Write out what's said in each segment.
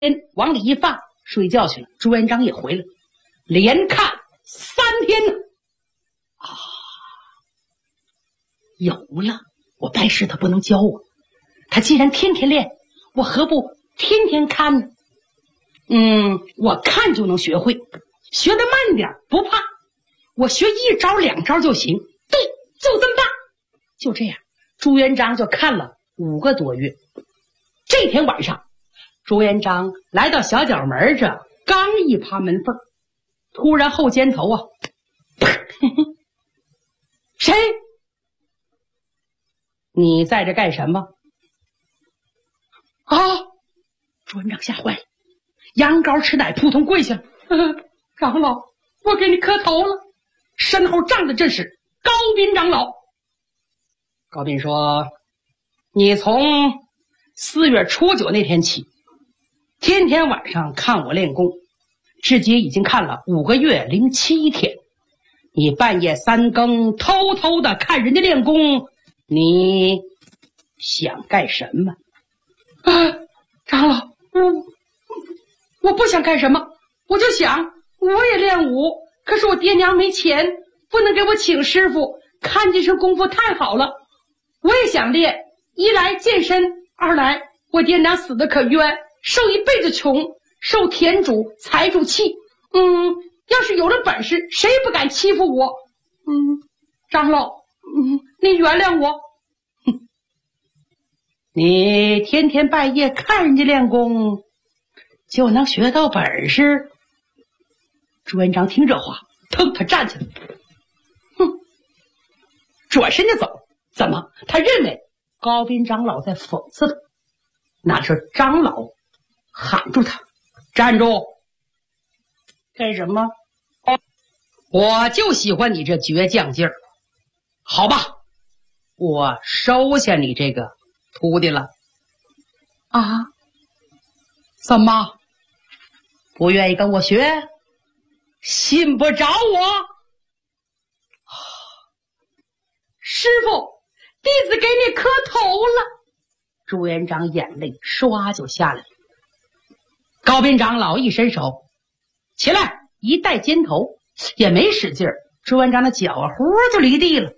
往里一放，睡觉去了。朱元璋也回来，连看3天呢。有了，我白师他不能教我，他既然天天练，我何不天天看呢？我看就能学会，学得慢点不怕，我学1招2招就行。对，就这么办。就这样，朱元璋就看了5个多月。这天晚上，朱元璋来到小角门这，刚一趴门缝，突然后肩头啊，谁？你在这干什么？啊！朱元璋吓坏了，羊羔吃奶，扑通跪下了。长老，我给你磕头了。身后站的这是高斌长老。高斌说：“你从4月初9那天起，天天晚上看我练功，至今已经看了5个月零7天。你半夜3更偷偷的看人家练功，你想干什么？”长老，我不想干什么，我就想我也练武，可是我爹娘没钱，不能给我请师傅，看这身功夫太好了，我也想练。一来健身，二来我爹娘死的可冤，受一辈子穷，受田主财主气。要是有了本事，谁也不敢欺负我。长老，你原谅我。你天天半夜看人家练功，就能学到本事？朱元璋听这话，腾，他站起来，转身就走。怎么？他认为高斌长老在讽刺他。那时长老喊住他：“站住！干什么？我就喜欢你这倔强劲儿。好吧，我收下你这个徒弟了。”啊？怎么？不愿意跟我学？信不着我？师傅，弟子给你磕头了。朱元璋眼泪唰就下来了。高斌长老一伸手，起来，一带肩头，也没使劲儿，朱元璋的脚呼就离地了。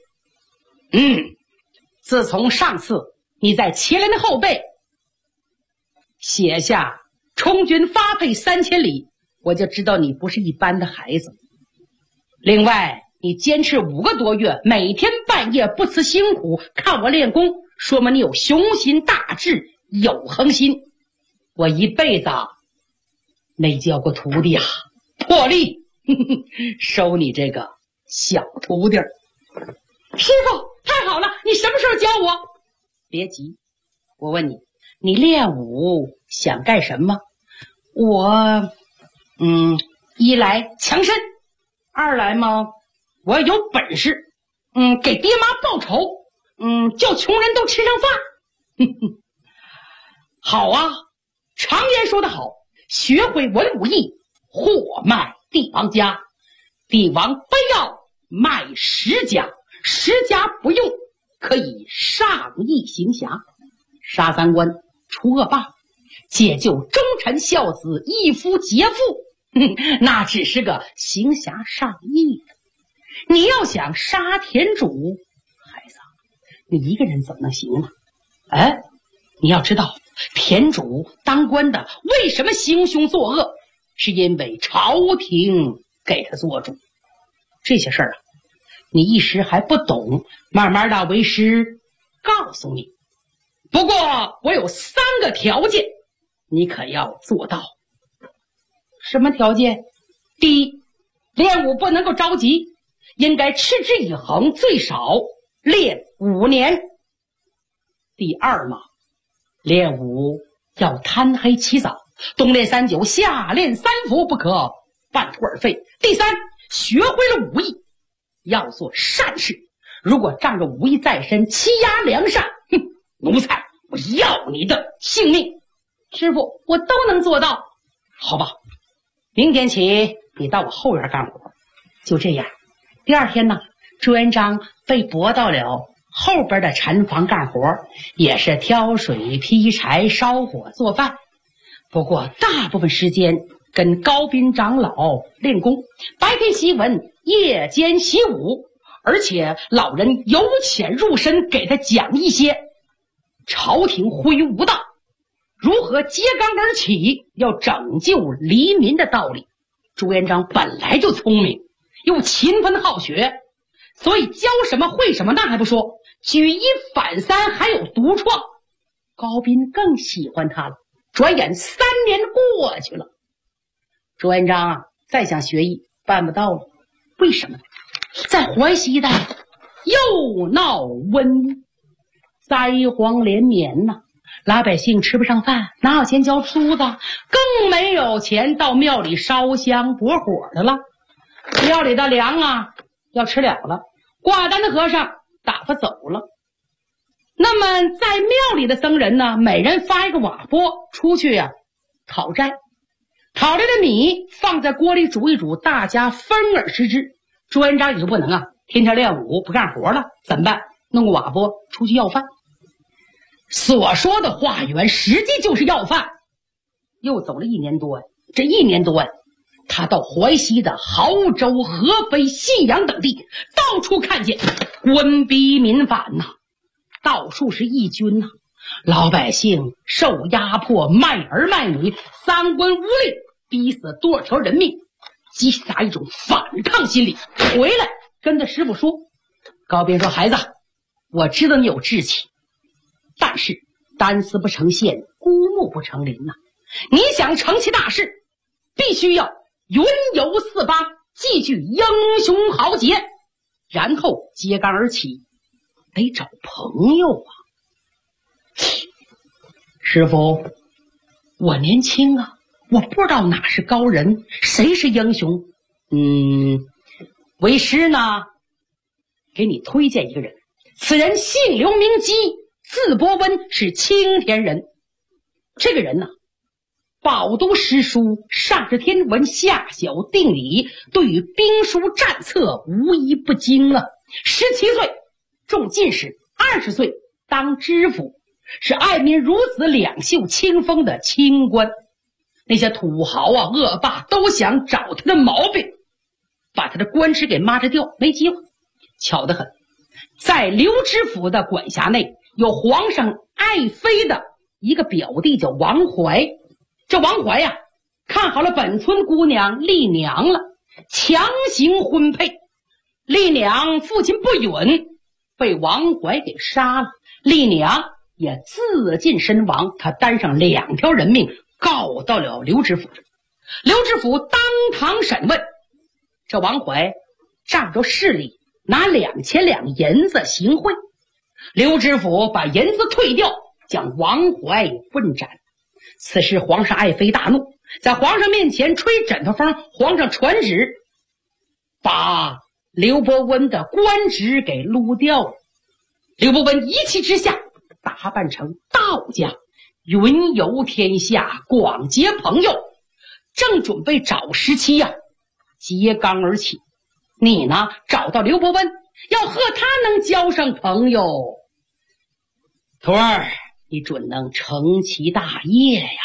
自从上次你在麒麟的后背写下充军发配3000里，我就知道你不是一般的孩子。另外，你坚持5个多月，每天半夜不辞辛苦看我练功，说明你有雄心大志，有恒心。我一辈子没教过徒弟啊，破例收你这个小徒弟。师傅，太好了，你什么时候教我？别急，我问你，你练武想干什么？我一来强身，二来嘛，我有本事，给爹妈报仇，叫穷人都吃上饭。好啊，常言说得好，学会文武艺，货卖帝王家。帝王非要卖10家，10家不用，可以上义行侠，杀3官，除恶霸，解救忠臣孝子，一夫劫富。那只是个行侠仗义的。你要想杀田主，孩子，你一个人怎么能行呢？你要知道，田主当官的为什么行凶作恶，是因为朝廷给他做主。这些事儿啊，你一时还不懂，慢慢的为师告诉你。不过我有3个条件，你可要做到。什么条件？第一，练武不能够着急，应该持之以恒，最少练5年。第二嘛，练武要贪黑起早，冬练3九，夏练3伏，不可半途而废。第三，学会了武艺，要做善事，如果仗着武艺在身，欺压良善，奴才我要你的性命。师傅，我都能做到。好吧，明天起你到我后院干活。就这样，第二天呢，朱元璋被拨到了后边的禅房干活，也是挑水劈柴烧火做饭。 不过大部分时间跟高斌长老练功，白天习文，夜间习武，而且老人由浅入深给他讲一些朝廷挥无道，如何揭竿而起，要拯救黎民的道理。朱元璋本来就聪明，又勤奋好学，所以教什么会什么，那还不说，举一反三，还有独创。高斌更喜欢他了。转眼3年过去了，朱元璋再想学艺办不到了。为什么呢？在淮西一带又闹瘟疫，灾荒连绵呐，老百姓吃不上饭，哪有钱交租子，更没有钱到庙里烧香博火的了。庙里的粮啊要吃了，挂单的和尚打发走了。那么在庙里的僧人呢，每人发一个瓦钵出去讨债，讨来的米放在锅里煮一煮，大家分而食之。朱元璋也就不能天天练武不干活了，怎么办？弄个瓦钵出去要饭。所说的化缘实际就是要饭。又走了1年多这1年多他到淮西的亳州、合肥、信阳等地，到处看见官逼民反呐，到处是义军呐，老百姓受压迫，卖儿卖女，三官无力，逼死多少条人命，激发一种反抗心理。回来跟他师傅说，高斌说：“孩子，我知道你有志气，但是单丝不成线，孤木不成林呐。你想成其大事，必须要云游四方，既具英雄豪杰，然后揭竿而起，得找朋友啊。”师傅，我年轻我不知道哪是高人，谁是英雄。为师呢，给你推荐一个人，此人姓刘名基，字伯温，是青田人。这个人呢，饱读诗书，上知天文，下晓定理，对于兵书战策无一不精17岁中进士，20岁当知府，是爱民如子，两袖清风的清官。那些土豪恶霸都想找他的毛病，把他的官职给抹着掉，没机会。巧得很，在刘知府的管辖内，有皇上爱妃的一个表弟叫王怀。这王怀看好了本村姑娘丽娘了，强行婚配。丽娘父亲不允，被王怀给杀了，丽娘也自尽身亡。他担上2条人命，告到了刘知府。刘知府当堂审问，这王怀仗着势力，拿2000两银子行贿。刘知府把银子退掉，将王怀问斩。此时皇上爱妃大怒，在皇上面前吹枕头风，皇上传旨把刘伯温的官职给撸掉了。刘伯温一气之下打扮成道家，云游天下，广结朋友，正准备找时期揭竿而起。你呢，找到刘伯温，要和他能交上朋友，徒儿你准能成其大业呀。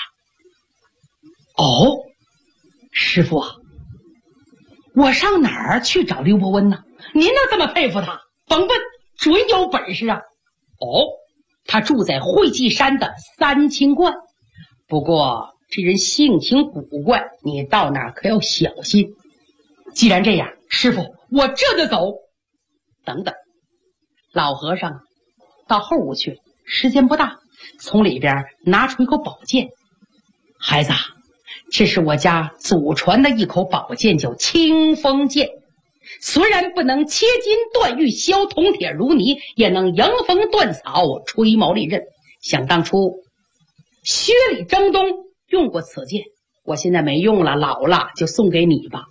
师傅我上哪儿去找刘伯温呢？您能这么佩服他？甭问，准有本事他住在会稽山的三清观，不过这人性情古怪，你到哪儿可要小心。既然这样，师傅我这就走。等等，老和尚到后屋去了，时间不大，从里边拿出一口宝剑。孩子，这是我家祖传的一口宝剑，叫清风剑。虽然不能切金断玉，削铜铁如泥，也能迎风断草，吹毛利刃。想当初薛礼征东用过此剑，我现在没用了，老了，就送给你吧。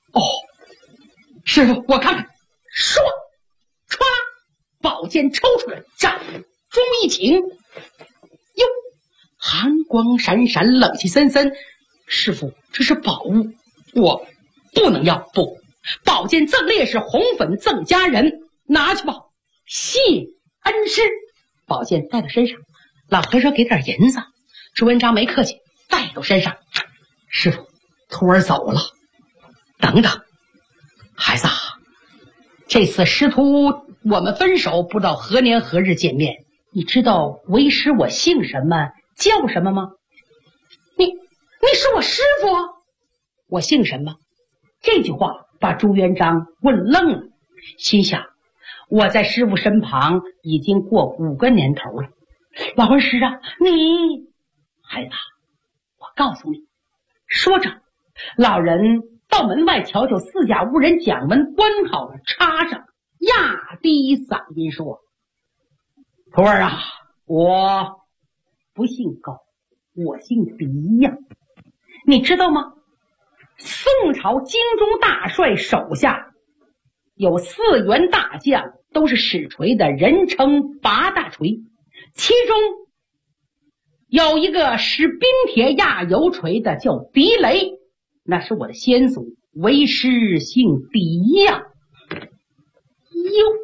师傅我看看。唰唰，宝剑抽出来，掌中一擎，哟，寒光闪闪，冷气森森。师傅这是宝物，我不能要。不，宝剑赠烈士，红粉赠家人，拿去吧，谢恩师。宝剑带到身上，老和尚给点银子。朱元璋没客气， 带到山上。师傅，徒儿走了。等等，孩子啊，这次师徒我们分手，不知道何年何日见面。你知道为师我姓什么叫什么吗？你是我师傅？我姓什么？这句话把朱元璋问愣了，心想我在师傅身旁已经过5个年头了。老恩师啊，你孩子，我告诉你。说着，老人到门外瞧瞧四下无人，将门关好了，插上，压低嗓音说：徒儿啊，我不姓高，我姓狄呀。你知道吗？宋朝京中大帅手下有4员大将，都是使锤的，人称8大锤。其中有一个使冰铁压油锤的，叫狄雷，那是我的先祖，为师姓狄呀。哟，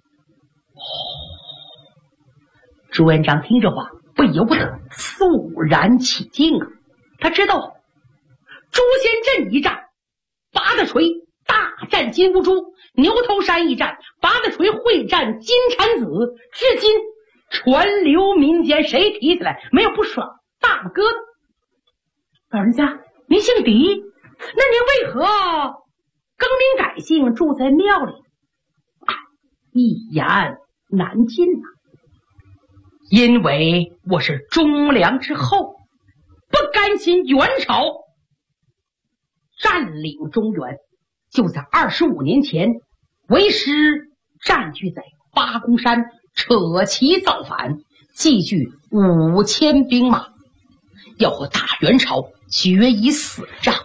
朱元璋听这话，不由得肃然起敬啊！他知道朱仙镇一战，8大锤大战金乌珠；牛头山一战，8大锤会战金蝉子。至今传流民间，谁提起来没有不爽大拇哥的？老人家，您姓狄，那您为何更名改姓，住在庙里？一言难尽啊！因为我是忠良之后，不甘心元朝占领中原。就在25年前，为师占据在八公山，扯旗造反，积聚5000兵马，要和大元朝决一死仗。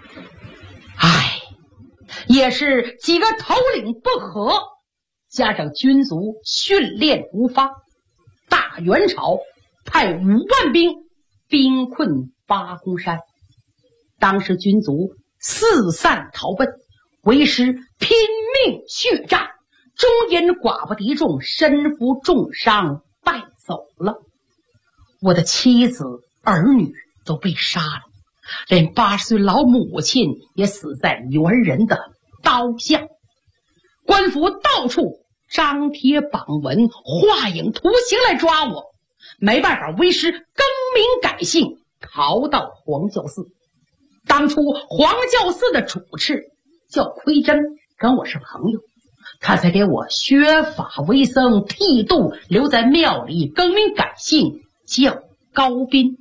也是几个头领不和，加上军卒训练无方，大元朝派5万兵兵困八公山。当时军卒四散逃奔，为师拼命血战，终因寡不敌众，身负重伤败走了。我的妻子儿女都被杀了，连80岁老母亲也死在元人的刀下。官府到处张贴榜文，画影图形来抓我，没办法，为师更名改姓，逃到黄教寺。当初黄教寺的主持叫奎真，跟我是朋友，他才给我削发为僧，剃度，留在庙里更名改姓，叫高斌。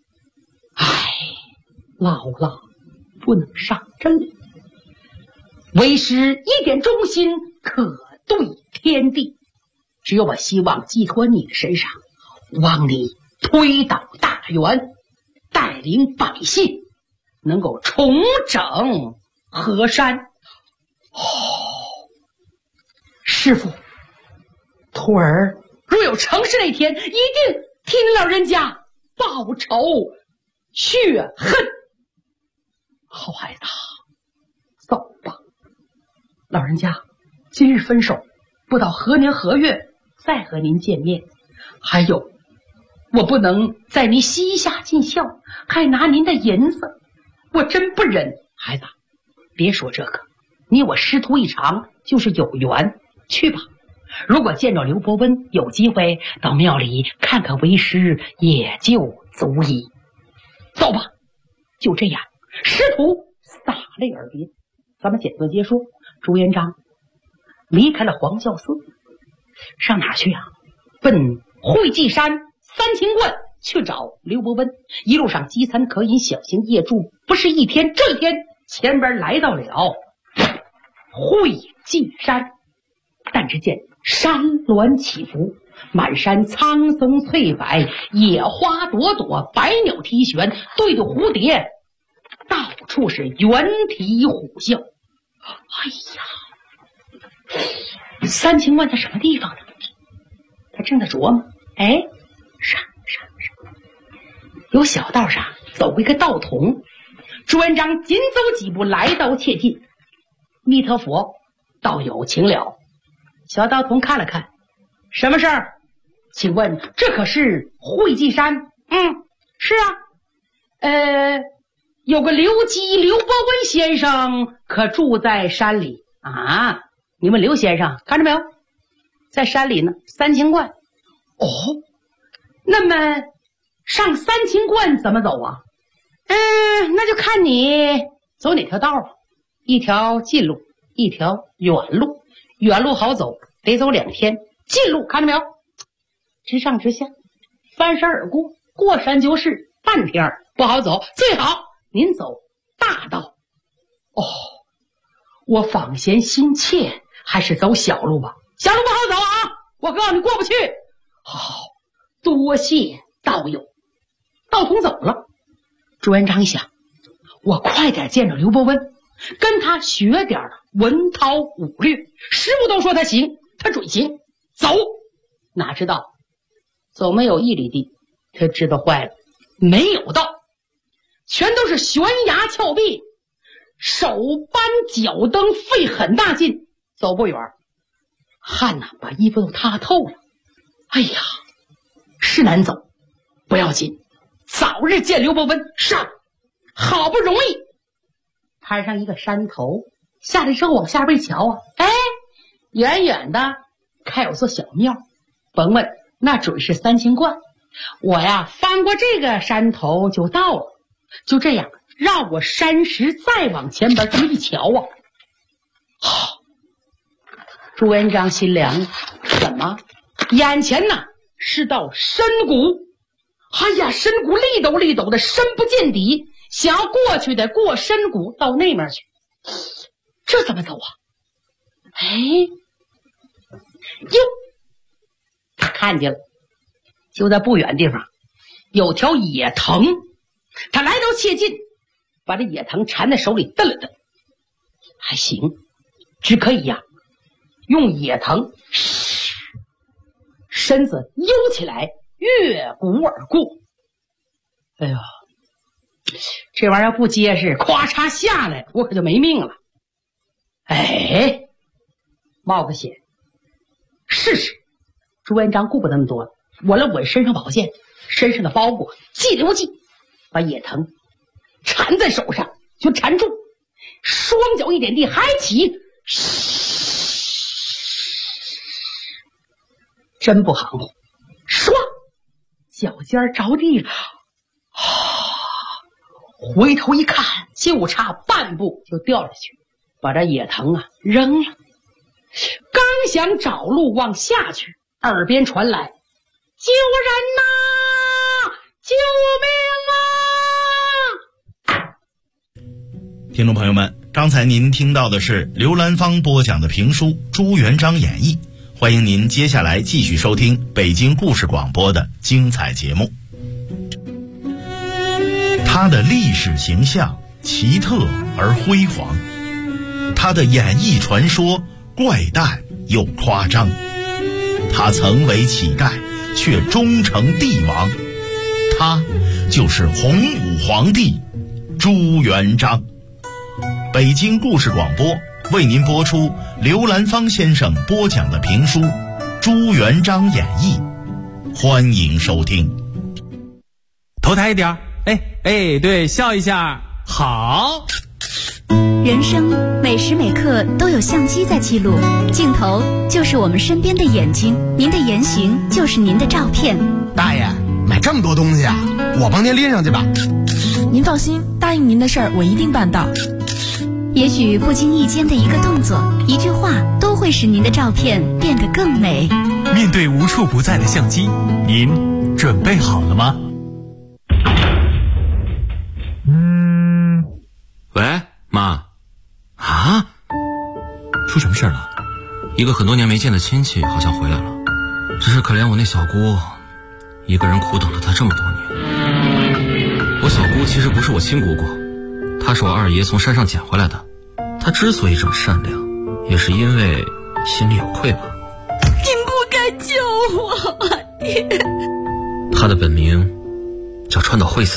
老了不能上阵了，为师一点忠心可对天地，只有我希望寄托你的身上，望你推倒大元，带领百姓能够重整河山。师父，徒儿若有成事那天，一定替你老人家报仇雪恨。好孩子，走吧。老人家，今日分手，不到何年何月再和您见面。还有，我不能在您膝下尽孝，还拿您的银子，我真不忍。孩子，别说这个，你我师徒一场，就是有缘。去吧，如果见着刘伯温，有机会到庙里看看为师，也就足矣。走吧。就这样，师徒洒泪而别。咱们简短接说，朱元璋离开了黄教寺，上哪去啊？奔会稽山三清观去找刘伯温。一路上饥餐渴饮，小行夜住，不是一天。这一天前边来到了会稽山，但只见山峦起伏，满山苍松翠柏，野花朵朵，百鸟啼旋，对对蝴蝶，到处是猿啼虎啸。三清观在什么地方呢？他正在琢磨。上，有小道上走过一个道童。朱元璋紧走几步，来到切近。弥陀佛，道友请了。小道童看了看，什么事儿？请问这可是会稽山？是啊。 有个刘基刘伯温先生可住在山里啊。你们刘先生看着没有，在山里呢，3清观。哦，那么上3清观怎么走啊？那就看你走哪条道啊。一条近路，一条远路。远路好走，得走2天。近路看着没有，直上直下，翻山而过，过山就是半天，不好走。最好您走大道。哦，我访贤心切，还是走小路吧。小路不好走啊，我告诉你过不去。好，多谢道友。道童走了，朱元璋想，我快点见着刘伯温，跟他学点文韬武略。师傅都说他行，他准行。走，哪知道走没有1里地，他知道坏了，没有道，全都是悬崖峭壁，手搬脚蹬，费很大劲，走不远，汗呐把衣服都塌透了。哎呀，是难走，不要紧，早日见刘伯温。上，好不容易攀上一个山头，下来之后往下边瞧啊，远远的看有座小庙，甭问，那准是3清观。我呀翻过这个山头就到了。就这样绕过山石，再往前边这么一瞧啊，朱元璋心凉，怎么眼前呢是道深谷。哎呀，深谷立陡立陡的，深不见底，想要过去得过深谷到那面去，这怎么走啊？哟，他看见了，就在不远地方有条野藤。他来到切近，把这野藤缠在手里蹬了蹬，还行，只可以呀用野藤身子悠起来，越谷而过。哎呀，这玩意儿不结实，咵嚓下来我可就没命了。冒个险试试。朱元璋顾不那么多了，稳了稳身上宝剑，身上的包裹系溜系，把野藤缠在手上就缠住，双脚一点地，还起，真不含糊，唰，脚尖着地了，回头一看，就差半步就掉下去，把这野藤扔了。刚想找路往下去，耳边传来：“救人呐！救命啊！” 听众朋友们，刚才您听到的是刘兰芳播讲的评书《朱元璋演义》，欢迎您接下来继续收听北京故事广播的精彩节目。他的历史形象奇特而辉煌，他的演义传说怪诞又夸张，他曾为乞丐却终成帝王，他就是洪武皇帝朱元璋。北京故事广播为您播出刘兰芳先生播讲的评书《朱元璋演义》，欢迎收听。 头抬一点，对，笑一下，好。 人生每时每刻都有相机在记录，镜头就是我们身边的眼睛，您的言行就是您的照片。 大爷，买这么多东西啊，我帮您拎上去吧。 您放心，答应您的事儿我一定办到。 也许不经意间的一个动作，一句话，都会使您的照片变得更美。 面对无处不在的相机，您准备好了吗？ 喂，妈。啊？出什么事了？一个很多年没见的亲戚好像回来了，只是可怜我那小姑一个人苦等了他这么多年。我小姑其实不是我亲姑姑，她是我二爷从山上捡回来的。她之所以这么善良，也是因为心里有愧吧。 您不该救我，爹。 她的本名叫川岛惠子。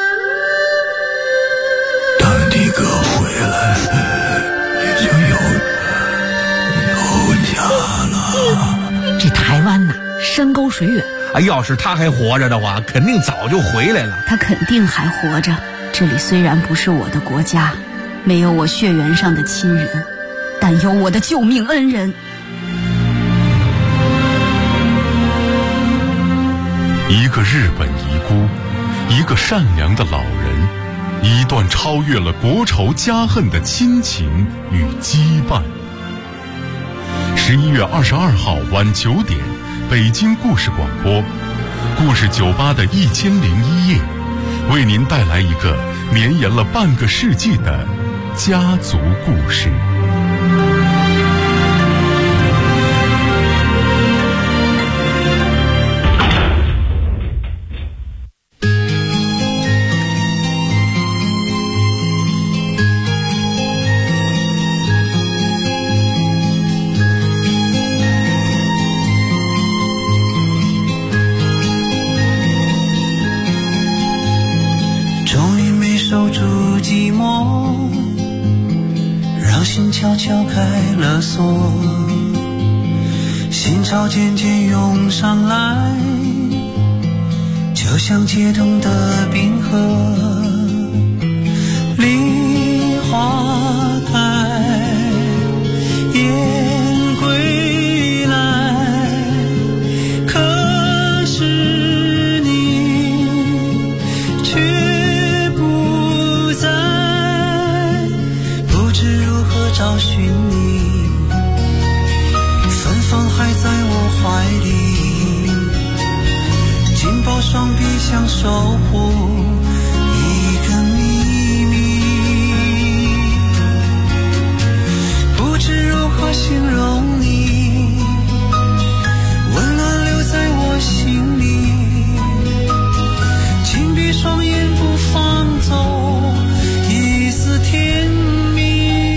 当你哥回来，你就有家了。 这台湾呐，山高水远， 要是他还活着的话，肯定早就回来了。 他肯定还活着。这里虽然不是我的国家，没有我血缘上的亲人，但有我的救命恩人。 一个日本遗孤，一个善良的老人，一段超越了国仇家恨的亲情与羁绊。11月22号晚9点，北京故事广播，故事酒吧的1001夜，为您带来一个绵延了半个世纪的家族故事。 悄悄开了锁，心潮渐渐涌上来，就像解冻的冰河。梨花开，燕归来，可是你却不在，不知如何找寻你，芬芳还在我怀里，紧抱双臂想守护一个秘密，不知如何形容你，温暖留在我心里，紧闭双眼不放走一丝甜蜜。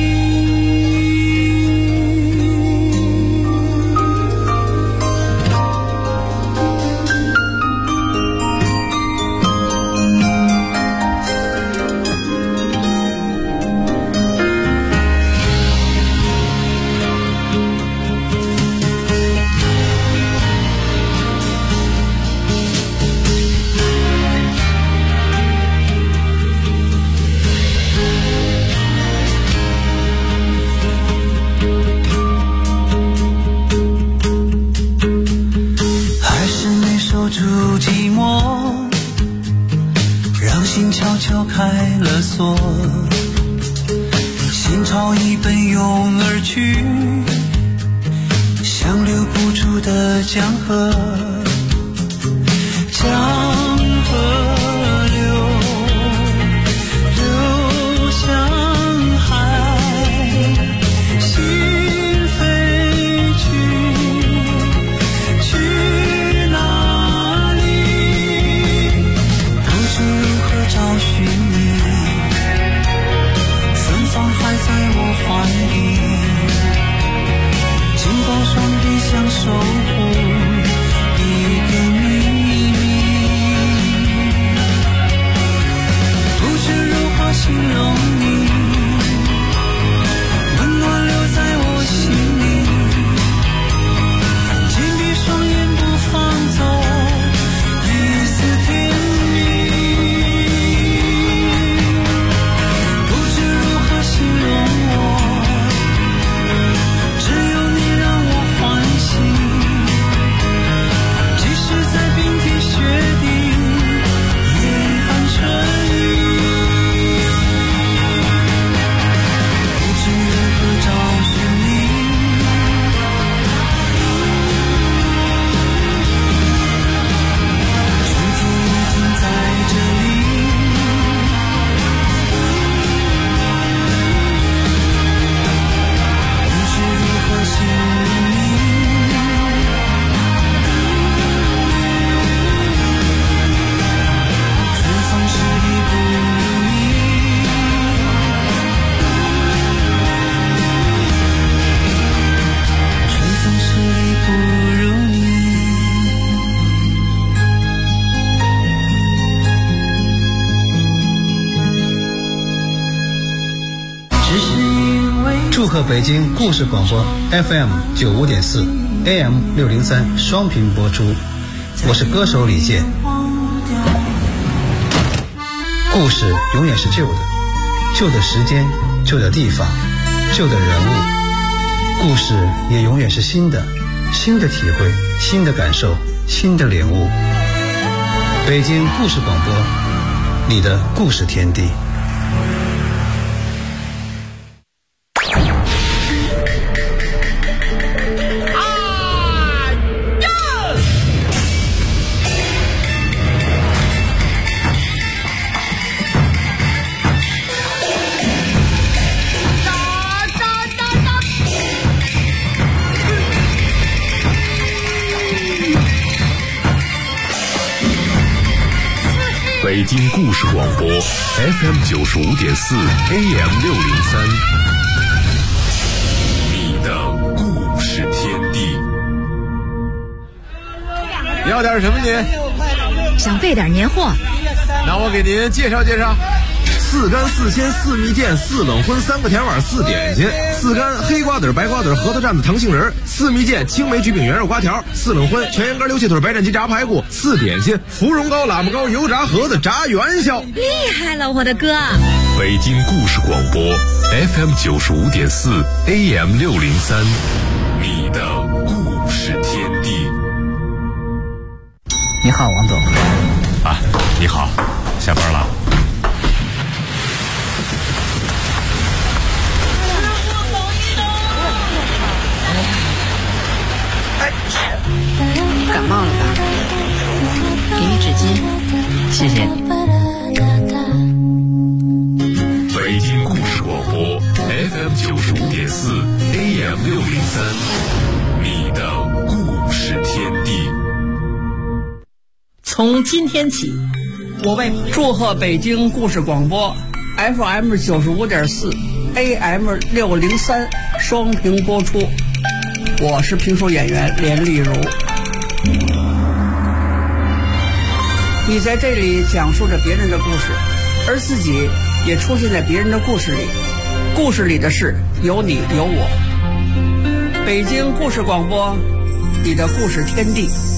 开了锁，心潮已奔涌而去，像留不住的江河，江河流向海，心飞去哪里？不知如何找寻你，芬芳还在我怀里，紧抱双臂想守护一个秘密，不知如何形容你，温暖留在我心里，紧闭双眼不放走一丝甜蜜，不知如何形容我，只有你让我欢喜，即使在冰天雪地夜寒春雨，不知如何找寻你，春天已经在这里，不知如何形容你，春风十里不如你，春风十里不如你。只是因为祝贺北京故事广播 FM 95.4 AM 603双频播出。 我是歌手李健。故事永远是旧的，旧的时间，旧的地方，旧的人物。故事也永远是新的，新的体会，新的感受，新的领悟。北京故事广播，你的故事天地。 北京故事广播 FM 95.4 AM 603，你的故事天地。 要点什么您？ 想备点年货。 那我给您介绍介绍。4干4鲜4蜜饯4冷荤3个甜碗4点心，4干黑瓜子白瓜子核桃蘸子糖杏仁，4蜜饯青梅菊饼圆肉瓜条，4冷荤全羊肝溜气腿白斩鸡炸排骨，4点心芙蓉糕喇嘛糕油炸盒子炸元宵。 厉害了，我的哥！ 北京故事广播 FM 95.4 AM 603，你的故事天地。 你好，王总。 啊，你好，下班了。 感冒了吧？给你纸巾，谢谢。 北京故事广播 FM 95.4 AM 603，你的故事天地。 从今天起，我为祝贺北京故事广播 FM 95.4 AM 603双屏播出。我是评书演员连丽如。你在这里讲述着别人的故事，而自己也出现在别人的故事里，故事里的事有你有我。北京故事广播，你的故事天地。